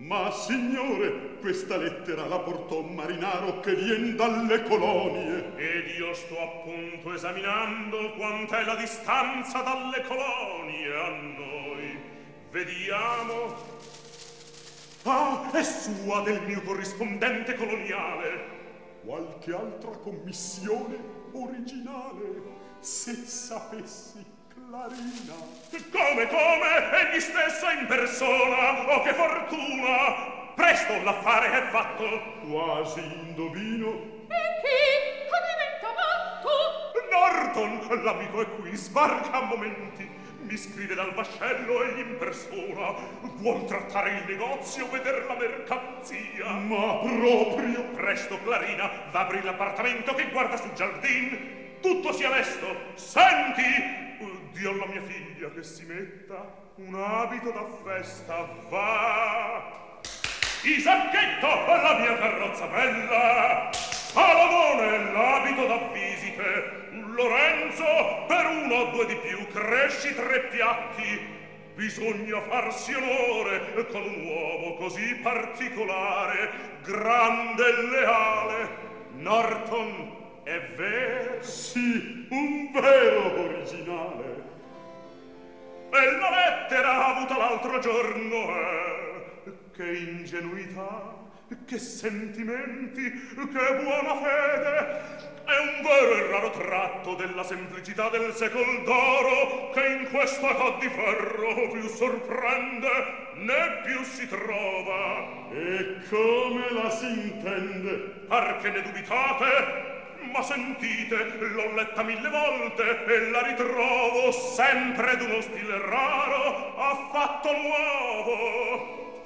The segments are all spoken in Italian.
Ma signore, questa lettera la portò un marinaro che vien dalle colonie. Ed io sto appunto esaminando quant'è la distanza dalle colonie a noi. Vediamo. Ah, è sua, del mio corrispondente coloniale. Qualche altra commissione originale, se sapessi, Clarina. Come? Egli stesso in persona? Oh, che fortuna! Presto l'affare è fatto. Quasi indovino. E chi? Che diventa matto? Norton, l'amico è qui, sbarca a momenti. Mi scrive dal vascello egli in persona. Vuol trattare il negozio, veder la mercanzia. Ma proprio. Presto, Clarina, va apri l'appartamento che guarda sul giardin. Tutto sia mesto. Senti! Dio alla mia figlia che si metta un abito da festa, va! Isacchetto, la mia carrozza bella! Salomone, l'abito da visite! Lorenzo, per uno o due di più, cresci 3 piatti! Bisogna farsi onore con un uomo così particolare, grande e leale. Norton, è vero? Sì, un vero originale. E la lettera ha avuta l'altro giorno, che ingenuità, che sentimenti, che buona fede. È un vero e raro tratto della semplicità del secol d'oro che in questa cod di ferro più sorprende né più si trova. E come la si intende? Par che ne dubitate? Ma sentite, l'ho letta 1000 volte e la ritrovo sempre d'uno stile raro, affatto nuovo.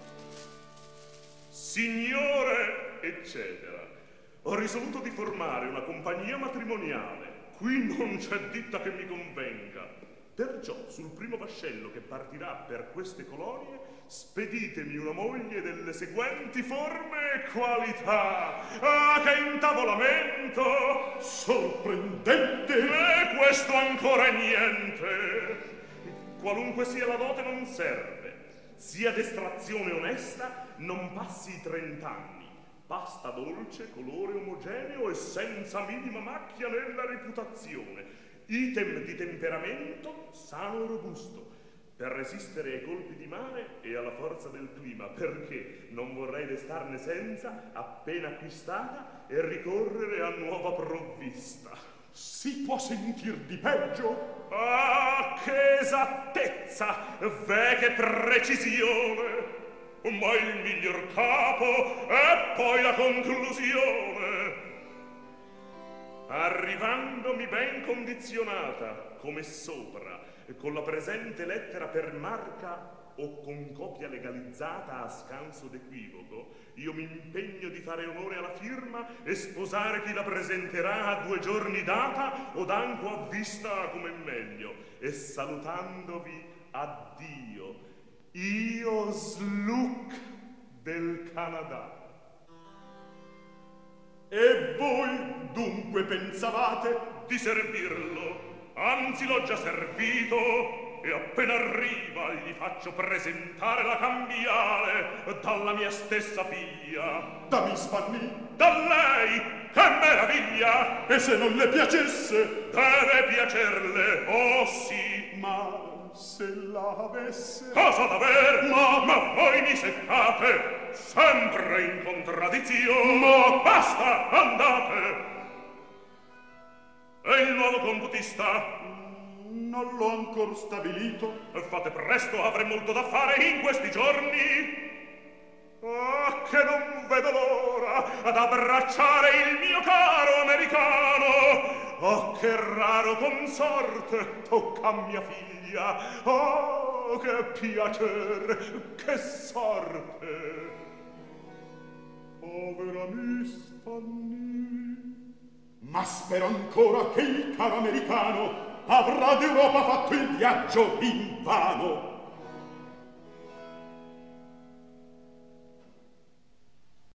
Signore, eccetera, ho risoluto di formare una compagnia matrimoniale. Qui non c'è ditta che mi convenga. Perciò, sul primo vascello che partirà per queste colonie, speditemi una moglie delle seguenti forme e qualità. Ah, che intavolamento! Sorprendente! E questo ancora è niente. Qualunque sia la dote non serve. Sia d'estrazione onesta, non passi i 30 anni. Pasta dolce, colore omogeneo e senza minima macchia nella reputazione. Item di temperamento sano e robusto, per resistere ai colpi di mare e alla forza del clima, perché non vorrei restarne senza appena acquistata e ricorrere a nuova provvista. Si può sentir di peggio? Ah, che esattezza! Ve che precisione! Ma il miglior capo è poi la conclusione. Arrivandomi ben condizionata, come sopra, con la presente lettera per marca o con copia legalizzata a scanso d'equivoco, io mi impegno di fare onore alla firma e sposare chi la presenterà a 2 giorni data o d'anco a vista come meglio. E salutandovi, addio, io Sluc del Canada. E voi dunque pensavate di servirlo? Anzi, l'ho già servito. E appena arriva gli faccio presentare la cambiale dalla mia stessa figlia. Da Miss Fanny? Da lei, che meraviglia! E se non le piacesse? Deve piacerle, oh sì. Ma se la avesse? Cosa d'aver? Ma voi mi seccate, sempre in contraddizione. Ma basta, andate. E il nuovo computista? Non l'ho ancor stabilito. Fate presto, avrei molto da fare in questi giorni. Ah, che non vedo l'ora ad abbracciare il mio caro americano. Oh, che raro consorte tocca a mia figlia. Oh, che piacer, che sorte. Povera Miss Fanny. Ma spero ancora che il caro americano avrà d'Europa fatto il viaggio invano.